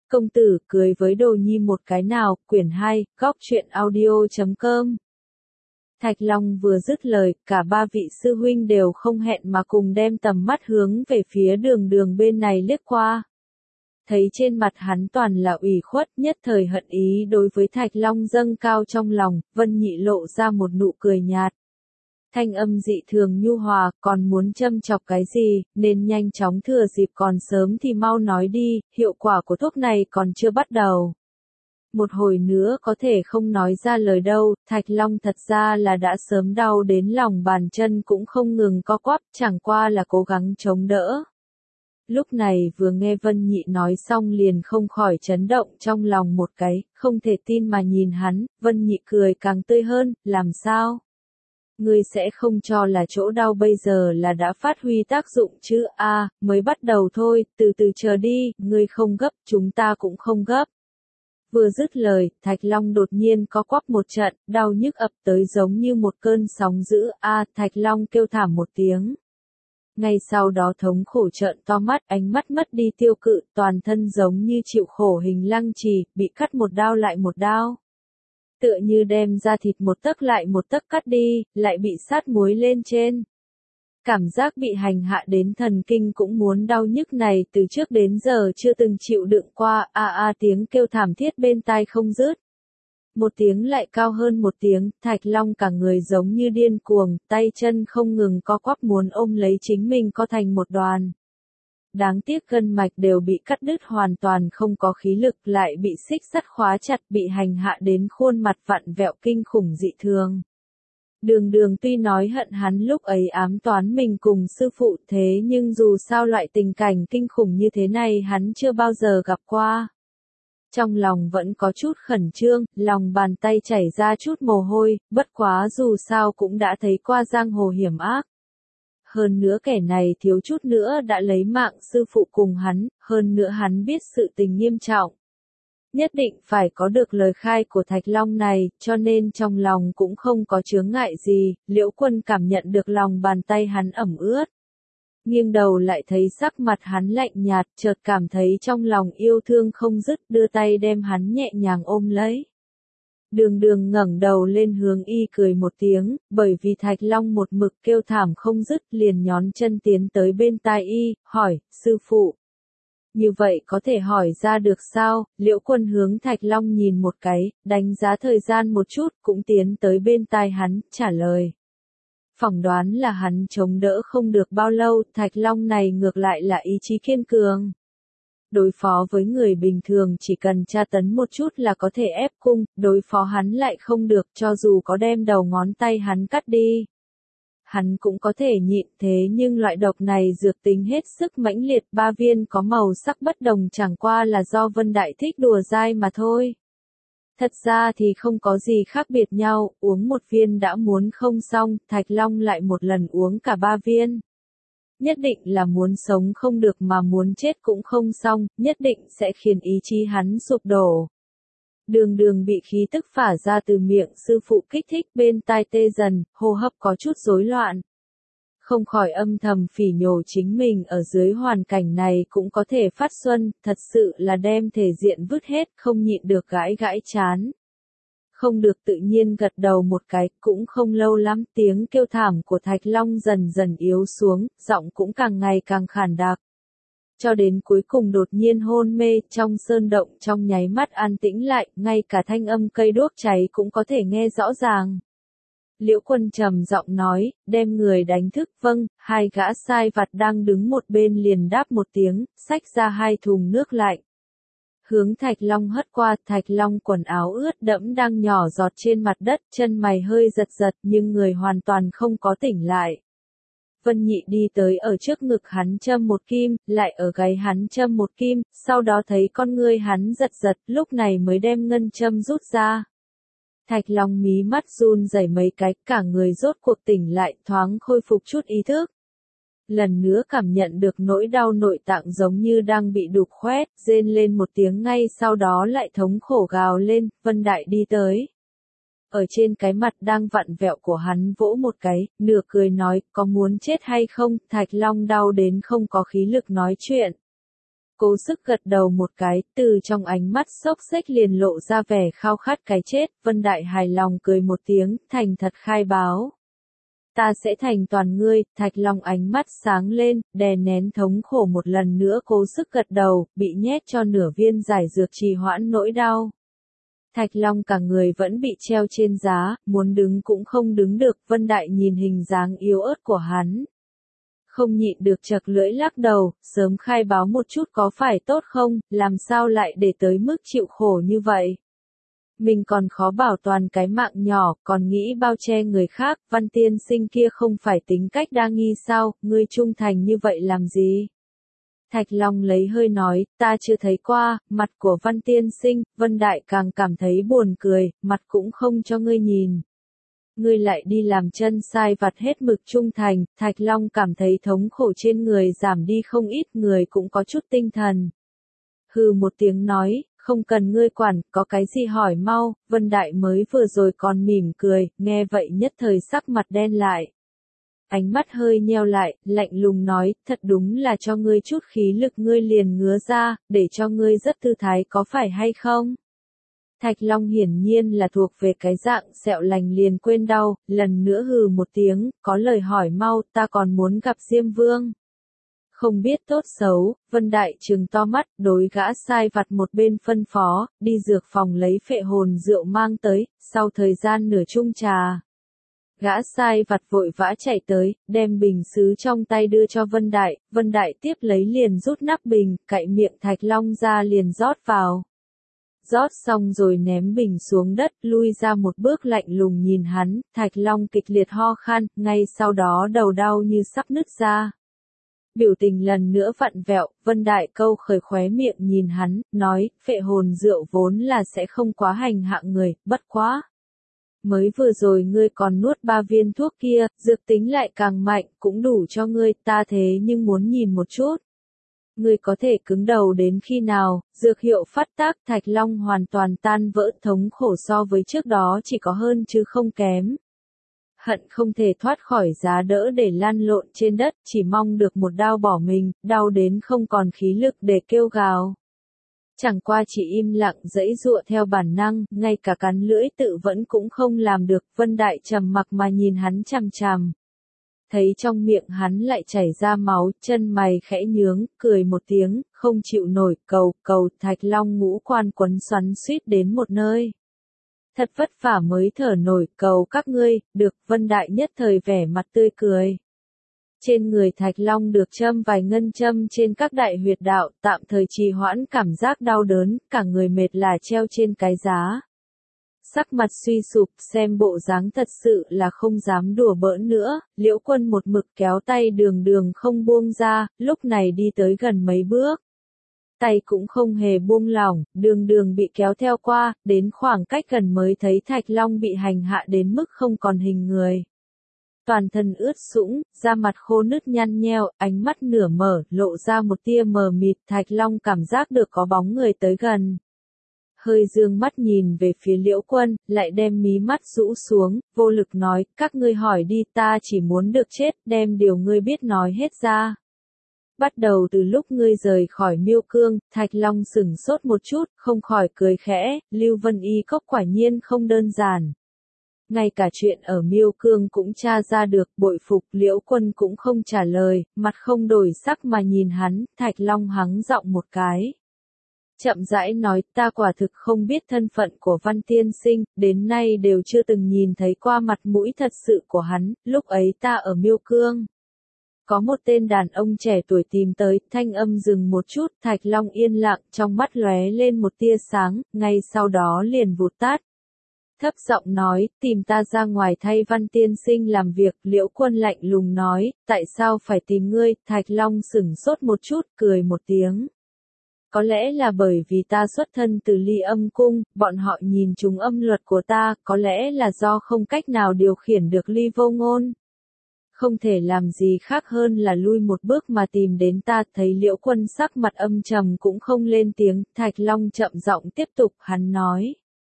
Công tử cười với đồ nhi một cái nào, quyển 2, góc truyện audio.com. Thạch Long vừa dứt lời, cả ba vị sư huynh đều không hẹn mà cùng đem tầm mắt hướng về phía đường bên này liếc qua. Thấy trên mặt hắn toàn là ủy khuất, nhất thời hận ý đối với Thạch Long dâng cao trong lòng, Vân Nhị lộ ra một nụ cười nhạt. Thanh âm dị thường nhu hòa, còn muốn châm chọc cái gì, nên nhanh chóng thừa dịp còn sớm thì mau nói đi, hiệu quả của thuốc này còn chưa bắt đầu. Một hồi nữa có thể không nói ra lời đâu, Thạch Long thật ra là đã sớm đau đến lòng bàn chân cũng không ngừng co quắp, chẳng qua là cố gắng chống đỡ. Lúc này vừa nghe Vân Nhị nói xong liền không khỏi chấn động trong lòng một cái, không thể tin mà nhìn hắn, Vân Nhị cười càng tươi hơn, làm sao? Ngươi sẽ không cho là chỗ đau bây giờ là đã phát huy tác dụng chứ, mới bắt đầu thôi, từ từ chờ đi, ngươi không gấp, chúng ta cũng không gấp. Vừa dứt lời, Thạch Long đột nhiên có quắp một trận, đau nhức ập tới giống như một cơn sóng dữ, Thạch Long kêu thảm một tiếng. Ngay sau đó thống khổ trợn to mắt, ánh mắt mất đi tiêu cự, toàn thân giống như chịu khổ hình lăng trì, bị cắt một đao lại một đao. Tựa như đem ra thịt một tấc lại một tấc cắt đi, lại bị sát muối lên trên. Cảm giác bị hành hạ đến thần kinh cũng muốn đau nhức này từ trước đến giờ chưa từng chịu đựng qua, tiếng kêu thảm thiết bên tai không dứt. Một tiếng lại cao hơn một tiếng, Thạch Long cả người giống như điên cuồng, tay chân không ngừng co quắp muốn ôm lấy chính mình co thành một đoàn. Đáng tiếc gân mạch đều bị cắt đứt hoàn toàn không có khí lực lại bị xích sắt khóa chặt bị hành hạ đến khuôn mặt vặn vẹo kinh khủng dị thường. Đường tuy nói hận hắn lúc ấy ám toán mình cùng sư phụ thế nhưng dù sao loại tình cảnh kinh khủng như thế này hắn chưa bao giờ gặp qua. Trong lòng vẫn có chút khẩn trương, lòng bàn tay chảy ra chút mồ hôi, bất quá dù sao cũng đã thấy qua giang hồ hiểm ác. Hơn nữa kẻ này thiếu chút nữa đã lấy mạng sư phụ cùng hắn, hơn nữa hắn biết sự tình nghiêm trọng. Nhất định phải có được lời khai của Thạch Long này, cho nên trong lòng cũng không có chướng ngại gì, Liễu Quân cảm nhận được lòng bàn tay hắn ẩm ướt. Nghiêng đầu lại thấy sắc mặt hắn lạnh nhạt, chợt cảm thấy trong lòng yêu thương không dứt, đưa tay đem hắn nhẹ nhàng ôm lấy. Đường ngẩng đầu lên hướng y cười một tiếng, bởi vì Thạch Long một mực kêu thảm không dứt liền nhón chân tiến tới bên tai y, hỏi, sư phụ. Như vậy có thể hỏi ra được sao, Liễu Quân hướng Thạch Long nhìn một cái, đánh giá thời gian một chút, cũng tiến tới bên tai hắn, trả lời. Phỏng đoán là hắn chống đỡ không được bao lâu, Thạch Long này ngược lại là ý chí kiên cường. Đối phó với người bình thường chỉ cần tra tấn một chút là có thể ép cung, đối phó hắn lại không được cho dù có đem đầu ngón tay hắn cắt đi. Hắn cũng có thể nhịn thế nhưng loại độc này dược tính hết sức mãnh liệt 3 viên có màu sắc bất đồng chẳng qua là do Vân Đại thích đùa dai mà thôi. Thật ra thì không có gì khác biệt nhau, uống một viên đã muốn không xong, Thạch Long lại một lần uống cả 3 viên. Nhất định là muốn sống không được mà muốn chết cũng không xong, nhất định sẽ khiến ý chí hắn sụp đổ. Đường bị khí tức phả ra từ miệng sư phụ kích thích bên tai tê dần, hô hấp có chút rối loạn. Không khỏi âm thầm phỉ nhổ chính mình ở dưới hoàn cảnh này cũng có thể phát xuân, thật sự là đem thể diện vứt hết, không nhịn được gãi chán. Không được tự nhiên gật đầu một cái, cũng không lâu lắm tiếng kêu thảm của Thạch Long dần yếu xuống, giọng cũng càng ngày càng khàn đặc. Cho đến cuối cùng đột nhiên hôn mê, trong sơn động trong nháy mắt an tĩnh lại, ngay cả thanh âm cây đuốc cháy cũng có thể nghe rõ ràng. Liễu Quân trầm giọng nói, đem người đánh thức, vâng, 2 gã sai vặt đang đứng một bên liền đáp một tiếng, xách ra 2 thùng nước lạnh. Hướng Thạch Long hất qua, Thạch Long quần áo ướt đẫm đang nhỏ giọt trên mặt đất, chân mày hơi giật nhưng người hoàn toàn không có tỉnh lại. Vân Nhị đi tới ở trước ngực hắn châm một kim, lại ở gáy hắn châm một kim, sau đó thấy con ngươi hắn giật, lúc này mới đem ngân châm rút ra. Thạch Long mí mắt run rẩy mấy cái, cả người rốt cuộc tỉnh lại, thoáng khôi phục chút ý thức. Lần nữa cảm nhận được nỗi đau nội tạng giống như đang bị đục khoét, rên lên một tiếng ngay sau đó lại thống khổ gào lên, Vân Đại đi tới. Ở trên cái mặt đang vặn vẹo của hắn vỗ một cái, nửa cười nói, có muốn chết hay không, Thạch Long đau đến không có khí lực nói chuyện. cố sức gật đầu một cái, từ trong ánh mắt xốc xếch liền lộ ra vẻ khao khát cái chết, Vân Đại hài lòng cười một tiếng, thành thật khai báo. Ta sẽ thành toàn ngươi, Thạch Long ánh mắt sáng lên, đè nén thống khổ một lần nữa cố sức gật đầu, bị nhét cho nửa viên giải dược trì hoãn nỗi đau. Thạch Long cả người vẫn bị treo trên giá, muốn đứng cũng không đứng được, Vân Đại nhìn hình dáng yếu ớt của hắn. Không nhịn được chật lưỡi lắc đầu, sớm khai báo một chút có phải tốt không, làm sao lại để tới mức chịu khổ như vậy. Mình còn khó bảo toàn cái mạng nhỏ, còn nghĩ bao che người khác, Văn tiên sinh kia không phải tính cách đa nghi sao, ngươi trung thành như vậy làm gì? Thạch Long lấy hơi nói, ta chưa thấy qua, mặt của Văn tiên sinh, Vân Đại càng cảm thấy buồn cười, mặt cũng không cho ngươi nhìn. Ngươi lại đi làm chân sai vặt hết mực trung thành, Thạch Long cảm thấy thống khổ trên người giảm đi không ít, người cũng có chút tinh thần. Hừ một tiếng nói, không cần ngươi quản, có cái gì hỏi mau, Vân Đại mới vừa rồi còn mỉm cười, nghe vậy nhất thời sắc mặt đen lại. Ánh mắt hơi nheo lại, lạnh lùng nói, thật đúng là cho ngươi chút khí lực ngươi liền ngứa ra, để cho ngươi rất thư thái có phải hay không? Thạch Long hiển nhiên là thuộc về cái dạng sẹo lành liền quên đau, lần nữa hừ một tiếng, có lời hỏi mau, ta còn muốn gặp Diêm Vương. Không biết tốt xấu, Vân Đại trừng to mắt, đối gã sai vặt một bên phân phó, đi dược phòng lấy phệ hồn rượu mang tới, sau thời gian nửa chung trà. Gã sai vặt vội vã chạy tới, đem bình sứ trong tay đưa cho Vân Đại tiếp lấy liền rút nắp bình, cạy miệng Thạch Long ra liền rót vào. Rót xong rồi ném bình xuống đất, lui ra một bước lạnh lùng nhìn hắn, Thạch Long kịch liệt ho khan, ngay sau đó đầu đau như sắp nứt ra. Biểu tình lần nữa vặn vẹo, Vân Đại câu khởi khóe miệng nhìn hắn, nói, phệ hồn rượu vốn là sẽ không quá hành hạ người, bất quá. Mới vừa rồi ngươi còn nuốt 3 viên thuốc kia, dược tính lại càng mạnh, cũng đủ cho ngươi, ta thế nhưng muốn nhìn một chút. Ngươi có thể cứng đầu đến khi nào, dược hiệu phát tác, Thạch Long hoàn toàn tan vỡ, thống khổ so với trước đó chỉ có hơn chứ không kém. Hận không thể thoát khỏi giá đỡ để lăn lộn trên đất, chỉ mong được một đao bỏ mình, đau đến không còn khí lực để kêu gào. Chẳng qua chỉ im lặng giãy giụa theo bản năng, ngay cả cắn lưỡi tự vẫn cũng không làm được, Vân Đại trầm mặc mà nhìn hắn chằm chằm. Thấy trong miệng hắn lại chảy ra máu, chân mày khẽ nhướng, cười một tiếng, không chịu nổi, cầu, Thạch Long ngũ quan quấn xoắn suýt đến một nơi. Thật vất vả mới thở nổi, cầu các ngươi, được, Vân Đại nhất thời vẻ mặt tươi cười. Trên người Thạch Long được châm vài ngân châm trên các đại huyệt đạo, tạm thời trì hoãn cảm giác đau đớn, cả người mệt là treo trên cái giá. Sắc mặt suy sụp, xem bộ dáng thật sự là không dám đùa bỡn nữa, Liễu Quân một mực kéo tay đường không buông ra, lúc này đi tới gần mấy bước. Tay cũng không hề buông lỏng, đường bị kéo theo qua, đến khoảng cách gần mới thấy Thạch Long bị hành hạ đến mức không còn hình người. Toàn thân ướt sũng, da mặt khô nứt nhăn nheo, ánh mắt nửa mở, lộ ra một tia mờ mịt, Thạch Long cảm giác được có bóng người tới gần. Hơi dương mắt nhìn về phía Liễu Quân, lại đem mí mắt rũ xuống, vô lực nói, các ngươi hỏi đi, ta chỉ muốn được chết, đem điều ngươi biết nói hết ra. Bắt đầu từ lúc ngươi rời khỏi Miêu Cương, Thạch Long sửng sốt một chút, không khỏi cười khẽ, Lưu Vân Y Cốc quả nhiên không đơn giản. Ngay cả chuyện ở Miêu Cương cũng tra ra được, bội phục, Liễu Quân cũng không trả lời, mặt không đổi sắc mà nhìn hắn, Thạch Long hắng giọng một cái. Chậm rãi nói, ta quả thực không biết thân phận của Văn tiên sinh, đến nay đều chưa từng nhìn thấy qua mặt mũi thật sự của hắn, lúc ấy ta ở Miêu Cương. Có một tên đàn ông trẻ tuổi tìm tới, thanh âm dừng một chút, Thạch Long yên lặng, trong mắt lóe lên một tia sáng, ngay sau đó liền vụt tắt. Thấp giọng nói, tìm ta ra ngoài thay Văn tiên sinh làm việc, Liễu Quân lạnh lùng nói, tại sao phải tìm ngươi, Thạch Long sửng sốt một chút, cười một tiếng. Có lẽ là bởi vì ta xuất thân từ Ly Âm Cung, bọn họ nhìn trúng âm luật của ta, có lẽ là do không cách nào điều khiển được Ly Vô Ngôn. Không thể làm gì khác hơn là lui một bước mà tìm đến ta, thấy Liễu Quân sắc mặt âm trầm cũng không lên tiếng, Thạch Long chậm giọng tiếp tục, hắn nói.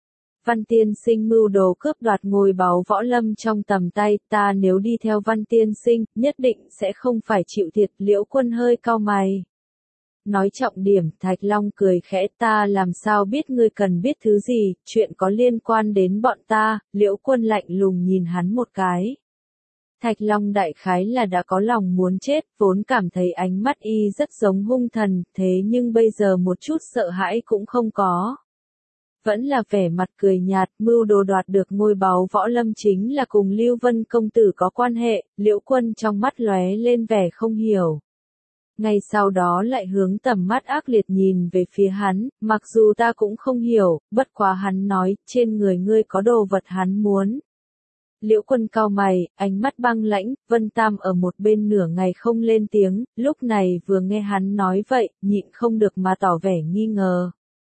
Văn tiên sinh mưu đồ cướp đoạt ngôi báu võ lâm trong tầm tay, ta nếu đi theo Văn tiên sinh, nhất định sẽ không phải chịu thiệt, Liễu Quân hơi cau mày. nói trọng điểm. Thạch Long cười khẽ, ta làm sao biết ngươi cần biết thứ gì, chuyện có liên quan đến bọn ta. Liễu Quân lạnh lùng nhìn hắn một cái. Thạch Long đại khái là đã có lòng muốn chết, vốn cảm thấy ánh mắt y rất giống hung thần, thế nhưng bây giờ một chút sợ hãi cũng không có. Vẫn là vẻ mặt cười nhạt, mưu đồ đoạt được ngôi báu võ lâm chính là cùng Lưu Vân công tử có quan hệ. Liễu Quân trong mắt lóe lên vẻ không hiểu. Ngay sau đó lại hướng tầm mắt ác liệt nhìn về phía hắn, mặc dù ta cũng không hiểu, bất quá hắn nói, trên người ngươi có đồ vật hắn muốn. Liễu Quân cau mày, ánh mắt băng lãnh. Vân Tam ở một bên nửa ngày không lên tiếng, lúc này vừa nghe hắn nói vậy, nhịn không được mà tỏ vẻ nghi ngờ.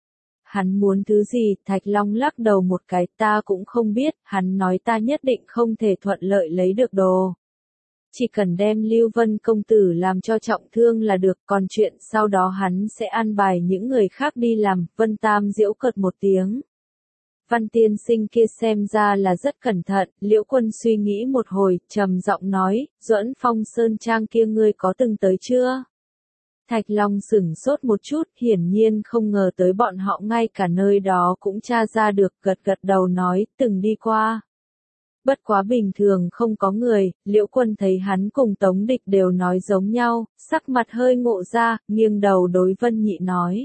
Hắn muốn thứ gì? Thạch Long lắc đầu một cái, ta cũng không biết, hắn nói ta nhất định không thể thuận lợi lấy được đồ. Chỉ cần đem Lưu Vân công tử làm cho trọng thương là được, còn chuyện sau đó hắn sẽ an bài những người khác đi làm. Vân Tam giễu cợt một tiếng. Văn tiên sinh kia xem ra là rất cẩn thận. Liễu Quân suy nghĩ một hồi, trầm giọng nói, Duẫn Phong Sơn Trang kia ngươi có từng tới chưa? Thạch Long sửng sốt một chút, hiển nhiên không ngờ tới bọn họ ngay cả nơi đó cũng tra ra được, gật gật đầu nói, từng đi qua. Bất quá bình thường không có người. Liễu Quân thấy hắn cùng Tống Địch đều nói giống nhau, sắc mặt hơi ngộ ra, nghiêng đầu đối Vân Nhị nói.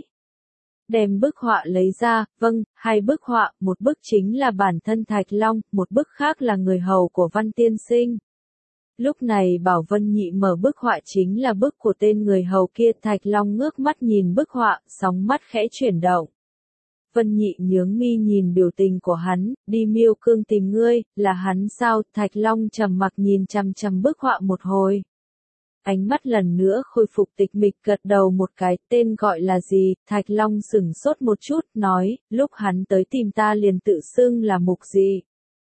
Đem bức họa lấy ra. Vâng, hai bức họa, một bức chính là bản thân Thạch Long, một bức khác là người hầu của Văn tiên sinh. Lúc này bảo Vân Nhị mở bức họa chính là bức của tên người hầu kia. Thạch Long ngước mắt nhìn bức họa, sóng mắt khẽ chuyển động. Vân Nhị nhướng mi nhìn biểu tình của hắn, đi Miêu Cương tìm ngươi, là hắn sao? Thạch Long trầm mặc nhìn chằm chằm bức họa một hồi. Ánh mắt lần nữa khôi phục tịch mịch, gật đầu một cái, tên gọi là gì? Thạch Long sửng sốt một chút, nói, lúc hắn tới tìm ta liền tự xưng là Mục gì.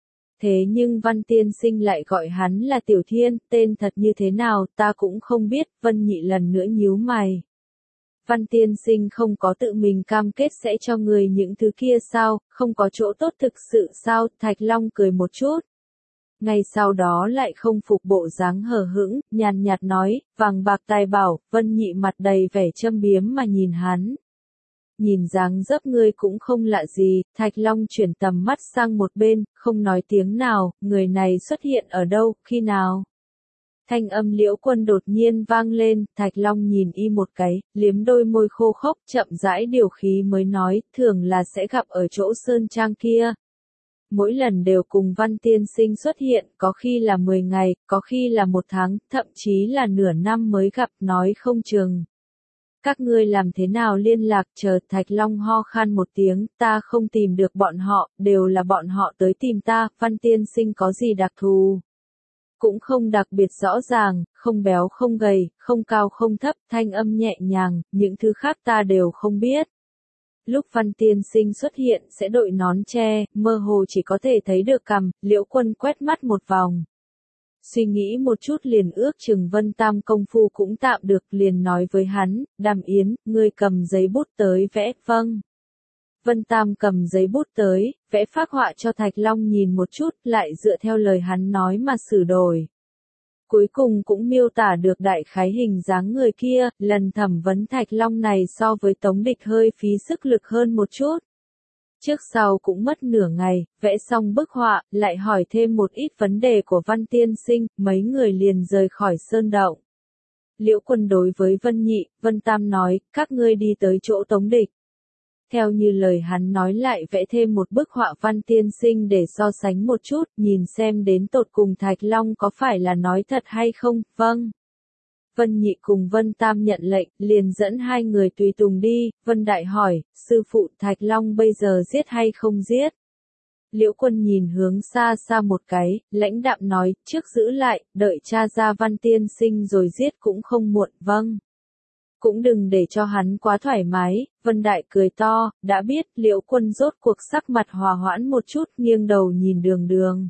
Thế nhưng Văn tiên sinh lại gọi hắn là Tiểu Thiên, tên thật như thế nào ta cũng không biết. Vân Nhị lần nữa nhíu mày. Văn tiên sinh không có tự mình cam kết sẽ cho người những thứ kia sao, không có chỗ tốt thực sự sao? Thạch Long cười một chút. Ngay sau đó lại không phục bộ dáng hờ hững, nhàn nhạt nói, vàng bạc tài bảo. Vân Nhị mặt đầy vẻ châm biếm mà nhìn hắn. Nhìn dáng dấp ngươi cũng không lạ gì. Thạch Long chuyển tầm mắt sang một bên, không nói tiếng nào. Người này xuất hiện ở đâu, khi nào? Thanh âm Liễu Quân đột nhiên vang lên. Thạch Long nhìn y một cái, liếm đôi môi khô khốc, chậm rãi điều khí mới nói, thường là sẽ gặp ở chỗ sơn trang kia. Mỗi lần đều cùng Văn tiên sinh xuất hiện, có khi là 10 ngày, có khi là 1 tháng, thậm chí là nửa năm mới gặp, nói không chừng. Các ngươi làm thế nào liên lạc? Chờ. Thạch Long ho khan một tiếng, ta không tìm được bọn họ, đều là bọn họ tới tìm ta. Văn tiên sinh có gì đặc thù? Cũng không đặc biệt rõ ràng, không béo không gầy, không cao không thấp, thanh âm nhẹ nhàng, những thứ khác ta đều không biết. Lúc Văn tiên sinh xuất hiện sẽ đội nón tre, mơ hồ chỉ có thể thấy được cằm. Liễu Quân quét mắt một vòng. Suy nghĩ một chút liền ước chừng Vân Tam công phu cũng tạm được, liền nói với hắn, Đàm Yến, ngươi cầm giấy bút tới vẽ. Vâng. Vân Tam cầm giấy bút tới, vẽ phác họa cho Thạch Long nhìn một chút, lại dựa theo lời hắn nói mà sửa đổi. Cuối cùng cũng miêu tả được đại khái hình dáng người kia. Lần thẩm vấn Thạch Long này so với Tống Địch hơi phí sức lực hơn một chút. Trước sau cũng mất nửa ngày, vẽ xong bức họa, lại hỏi thêm một ít vấn đề của Văn tiên sinh, mấy người liền rời khỏi sơn động. Liễu Quân đối với Vân Nhị, Vân Tam nói, các ngươi đi tới chỗ Tống Địch. Theo như lời hắn nói lại vẽ thêm một bức họa Văn tiên sinh để so sánh một chút, nhìn xem đến tột cùng Thạch Long có phải là nói thật hay không. Vâng. Vân Nhị cùng Vân Tam nhận lệnh, liền dẫn hai người tùy tùng đi. Vân Đại hỏi, sư phụ Thạch Long bây giờ giết hay không giết? Liễu Quân nhìn hướng xa xa một cái, lãnh đạm nói, trước giữ lại, đợi tra ra Văn tiên sinh rồi giết cũng không muộn. Vâng. Cũng đừng để cho hắn quá thoải mái. Vân Đại cười to, đã biết. Liễu Quân rốt cuộc sắc mặt hòa hoãn một chút, nghiêng đầu nhìn Đường Đường.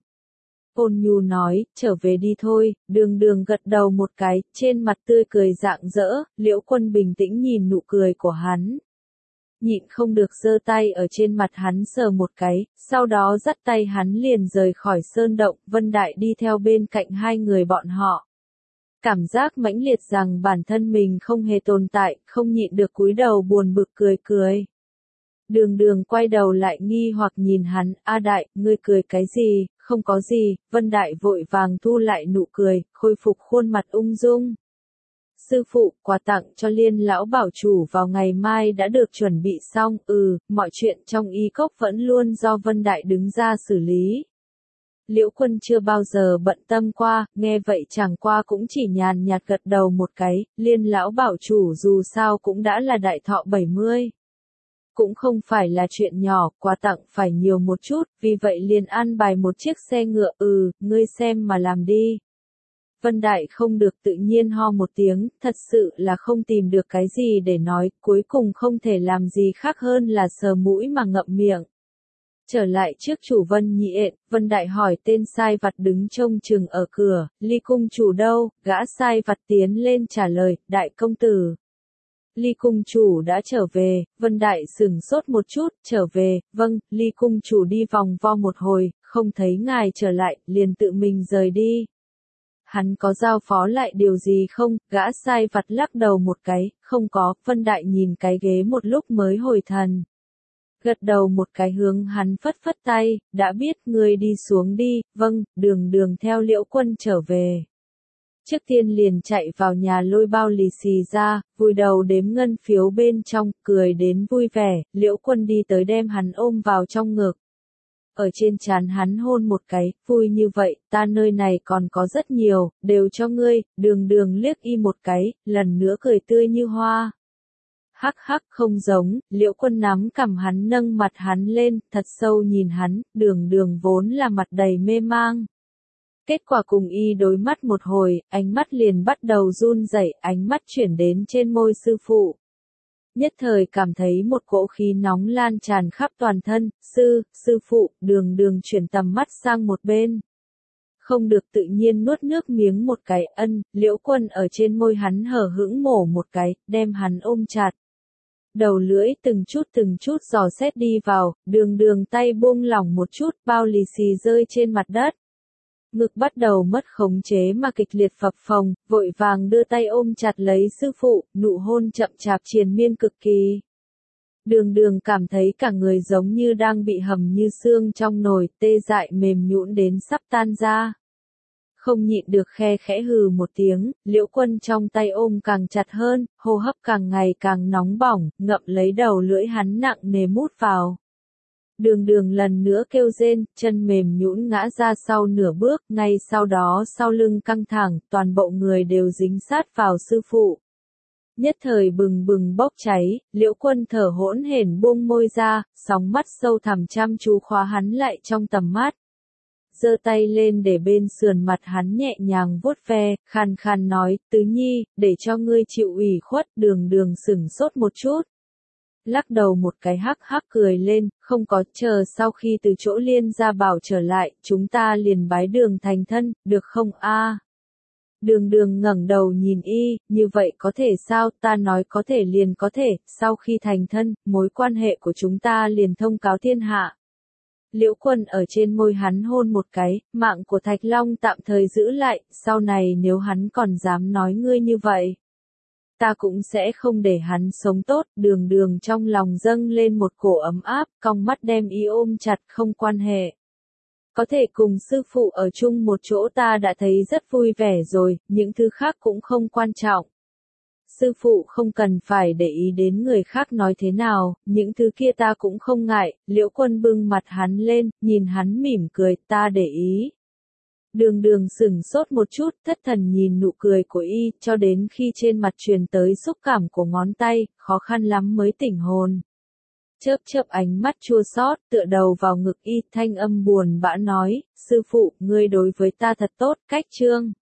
Ôn nhu nói, trở về đi thôi. Đường Đường gật đầu một cái, trên mặt tươi cười rạng rỡ. Liễu Quân bình tĩnh nhìn nụ cười của hắn. Nhịn không được giơ tay ở trên mặt hắn sờ một cái, sau đó dắt tay hắn liền rời khỏi sơn động. Vân Đại đi theo bên cạnh hai người bọn họ. Cảm giác mãnh liệt rằng bản thân mình không hề tồn tại, không nhịn được cúi đầu buồn bực cười cười. Đường Đường quay đầu lại nghi hoặc nhìn hắn, A Đại, ngươi cười cái gì, không có gì, Vân Đại vội vàng thu lại nụ cười, khôi phục khuôn mặt ung dung. Sư phụ, quà tặng cho Liên lão bảo chủ vào ngày mai đã được chuẩn bị xong, mọi chuyện trong y cốc vẫn luôn do Vân Đại đứng ra xử lý. Liễu Quân chưa bao giờ bận tâm qua, nghe vậy chẳng qua cũng chỉ nhàn nhạt gật đầu một cái, Liên lão bảo chủ dù sao cũng đã là đại thọ 70. Cũng không phải là chuyện nhỏ, quà tặng phải nhiều một chút, vì vậy liền an bài một chiếc xe ngựa, ngươi xem mà làm đi. Vân Đại không được tự nhiên ho một tiếng, thật sự là không tìm được cái gì để nói, cuối cùng không thể làm gì khác hơn là sờ mũi mà ngậm miệng. Trở lại trước chủ Vân Nhị Ện, Vân Đại hỏi tên sai vặt đứng trông chừng ở cửa, Ly cung chủ đâu, gã sai vặt tiến lên trả lời, đại công tử. Ly cung chủ đã trở về, Vân Đại sửng sốt một chút, trở về, vâng, Ly cung chủ đi vòng vo một hồi, không thấy ngài trở lại, liền tự mình rời đi. Hắn có giao phó lại điều gì không, gã sai vặt lắc đầu một cái, không có, Vân Đại nhìn cái ghế một lúc mới hồi thần. Gật đầu một cái hướng hắn phất phất tay, đã biết ngươi đi xuống đi, vâng, Đường Đường theo Liễu Quân trở về. Trước tiên liền chạy vào nhà lôi bao lì xì ra, vùi đầu đếm ngân phiếu bên trong, cười đến vui vẻ, Liễu Quân đi tới đem hắn ôm vào trong ngực. Ở trên trán hắn hôn một cái, vui như vậy, ta nơi này còn có rất nhiều, đều cho ngươi, Đường Đường liếc y một cái, lần nữa cười tươi như hoa. Hắc hắc không giống, Liễu Quân nắm cằm hắn nâng mặt hắn lên, thật sâu nhìn hắn, Đường Đường vốn là mặt đầy mê mang. Kết quả cùng y đối mắt một hồi, ánh mắt liền bắt đầu run rẩy, ánh mắt chuyển đến trên môi sư phụ. Nhất thời cảm thấy một cỗ khí nóng lan tràn khắp toàn thân, sư phụ, Đường Đường chuyển tầm mắt sang một bên. Không được tự nhiên nuốt nước miếng một cái, Liễu Quân ở trên môi hắn hở hững mổ một cái, đem hắn ôm chặt. Đầu lưỡi từng chút dò xét đi vào, Đường Đường tay buông lỏng một chút, bao lì xì rơi trên mặt đất. Ngực bắt đầu mất khống chế mà kịch liệt phập phồng, vội vàng đưa tay ôm chặt lấy sư phụ, nụ hôn chậm chạp triền miên cực kỳ. Đường Đường cảm thấy cả người giống như đang bị hầm như xương trong nồi, tê dại mềm nhũn đến sắp tan ra. Không nhịn được khe khẽ hừ một tiếng, Liễu Quân trong tay ôm càng chặt hơn, hô hấp càng ngày càng nóng bỏng, ngậm lấy đầu lưỡi hắn nặng nề mút vào. Đường Đường lần nữa kêu rên, chân mềm nhũn ngã ra sau nửa bước, ngay sau đó sau lưng căng thẳng, toàn bộ người đều dính sát vào sư phụ. Nhất thời bừng bừng bốc cháy, Liễu Quân thở hỗn hển buông môi ra, sóng mắt sâu thẳm chăm chú khóa hắn lại trong tầm mắt. Giơ tay lên để bên sườn mặt hắn nhẹ nhàng vuốt ve, khàn khàn nói, Tứ Nhi, để cho ngươi chịu ủy khuất, Đường Đường sửng sốt một chút. Lắc đầu một cái hắc hắc cười lên, không có, chờ sau khi từ chỗ Liên gia bảo trở lại, chúng ta liền bái đường thành thân, được không a? Đường Đường ngẩng đầu nhìn y, như vậy có thể sao, ta nói có thể liền có thể, sau khi thành thân, mối quan hệ của chúng ta liền thông cáo thiên hạ. Liễu Quân ở trên môi hắn hôn một cái, mạng của Thạch Long tạm thời giữ lại, sau này nếu hắn còn dám nói ngươi như vậy. Ta cũng sẽ không để hắn sống tốt, Đường Đường trong lòng dâng lên một cổ ấm áp, cong mắt đem y ôm chặt không quan hệ. Có thể cùng sư phụ ở chung một chỗ ta đã thấy rất vui vẻ rồi, những thứ khác cũng không quan trọng. Sư phụ không cần phải để ý đến người khác nói thế nào, những thứ kia ta cũng không ngại, Liễu Quân bưng mặt hắn lên, nhìn hắn mỉm cười, ta để ý. Đường Đường sửng sốt một chút, thất thần nhìn nụ cười của y, cho đến khi trên mặt truyền tới xúc cảm của ngón tay, khó khăn lắm mới tỉnh hồn. Chớp chớp ánh mắt chua xót, tựa đầu vào ngực y, thanh âm buồn bã nói, sư phụ, ngươi đối với ta thật tốt, cách chương.